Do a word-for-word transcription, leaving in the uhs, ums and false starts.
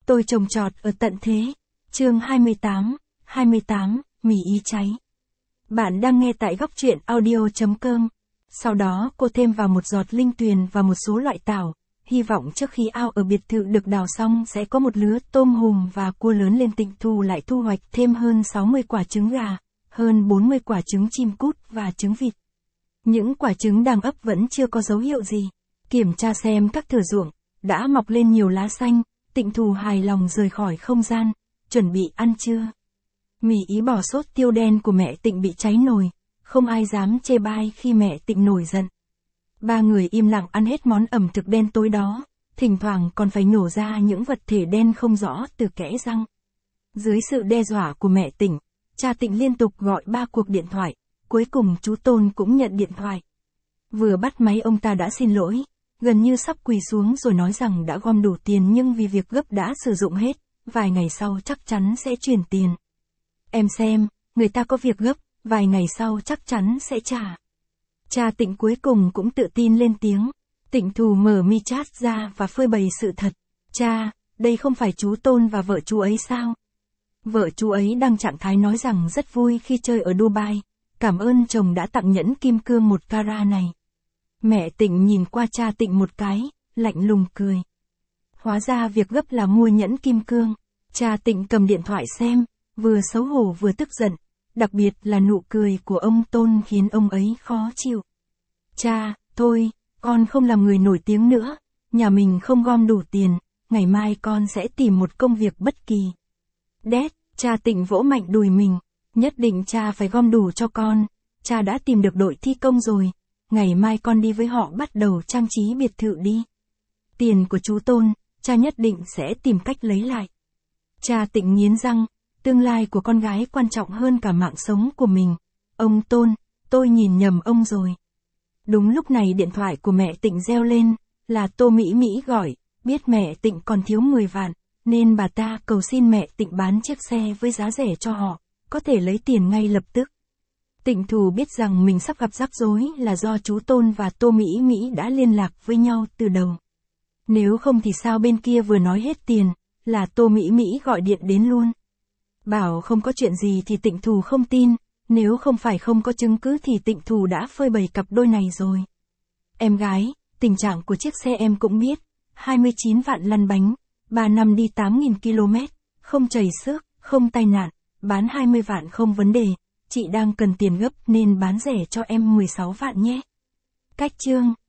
Tôi trồng trọt ở tận thế. Chương hai mươi tám, hai mươi tám, mì ý cháy. Bạn đang nghe tại góc truyện audio.com. Sau đó cô thêm vào một giọt linh tuyền và một số loại tảo, hy vọng trước khi ao ở biệt thự được đào xong sẽ có một lứa tôm hùm và cua lớn lên. Tịnh Thù lại thu hoạch thêm hơn sáu mươi quả trứng gà, hơn bốn mươi quả trứng chim cút và trứng vịt. Những quả trứng đang ấp vẫn chưa có dấu hiệu gì. Kiểm tra xem các thửa ruộng đã mọc lên nhiều lá xanh. Tịnh Thù hài lòng rời khỏi không gian, chuẩn bị ăn trưa. Mì ý bò sốt tiêu đen của mẹ Tịnh bị cháy nồi, không ai dám chê bai khi mẹ Tịnh nổi giận. Ba người im lặng ăn hết món ẩm thực đen tối đó, thỉnh thoảng còn phải nhổ ra những vật thể đen không rõ từ kẽ răng. Dưới sự đe dọa của mẹ Tịnh, cha Tịnh liên tục gọi ba cuộc điện thoại, cuối cùng chú Tôn cũng nhận điện thoại. Vừa bắt máy ông ta đã xin lỗi, gần như sắp quỳ xuống rồi nói rằng đã gom đủ tiền nhưng vì việc gấp đã sử dụng hết, vài ngày sau chắc chắn sẽ chuyển tiền. Em xem, người ta có việc gấp, vài ngày sau chắc chắn sẽ trả. Cha Tịnh cuối cùng cũng tự tin lên tiếng. Tịnh Thù mở mi chat ra và phơi bày sự thật. Cha, đây không phải chú Tôn và vợ chú ấy sao? Vợ chú ấy đang trạng thái nói rằng rất vui khi chơi ở Dubai. Cảm ơn chồng đã tặng nhẫn kim cương một carat này. Mẹ Tịnh nhìn qua cha Tịnh một cái, lạnh lùng cười. Hóa ra việc gấp là mua nhẫn kim cương. Cha Tịnh cầm điện thoại xem, vừa xấu hổ vừa tức giận. Đặc biệt là nụ cười của ông Tôn khiến ông ấy khó chịu. Cha, thôi, con không làm người nổi tiếng nữa. Nhà mình không gom đủ tiền, ngày mai con sẽ tìm một công việc bất kỳ. Đét, cha Tịnh vỗ mạnh đùi mình. Nhất định cha phải gom đủ cho con. Cha đã tìm được đội thi công rồi. Ngày mai con đi với họ bắt đầu trang trí biệt thự đi. Tiền của chú Tôn, cha nhất định sẽ tìm cách lấy lại. Cha Tịnh nghiến răng, tương lai của con gái quan trọng hơn cả mạng sống của mình. Ông Tôn, tôi nhìn nhầm ông rồi. Đúng lúc này điện thoại của mẹ Tịnh reo lên, là Tô Mỹ Mỹ gọi, biết mẹ Tịnh còn thiếu mười vạn, nên bà ta cầu xin mẹ Tịnh bán chiếc xe với giá rẻ cho họ, có thể lấy tiền ngay lập tức. Tịnh Thù biết rằng mình sắp gặp rắc rối là do chú Tôn và Tô Mỹ Mỹ đã liên lạc với nhau từ đầu. Nếu không thì sao bên kia vừa nói hết tiền, là Tô Mỹ Mỹ gọi điện đến luôn. Bảo không có chuyện gì thì Tịnh Thù không tin, nếu không phải không có chứng cứ thì Tịnh Thù đã phơi bày cặp đôi này rồi. Em gái, tình trạng của chiếc xe em cũng biết, hai mươi chín vạn lăn bánh, ba năm đi tám nghìn ki lô mét, không chảy xước, không tai nạn, bán hai mươi vạn không vấn đề, chị đang cần tiền gấp nên bán rẻ cho em mười sáu vạn nhé. Cách chương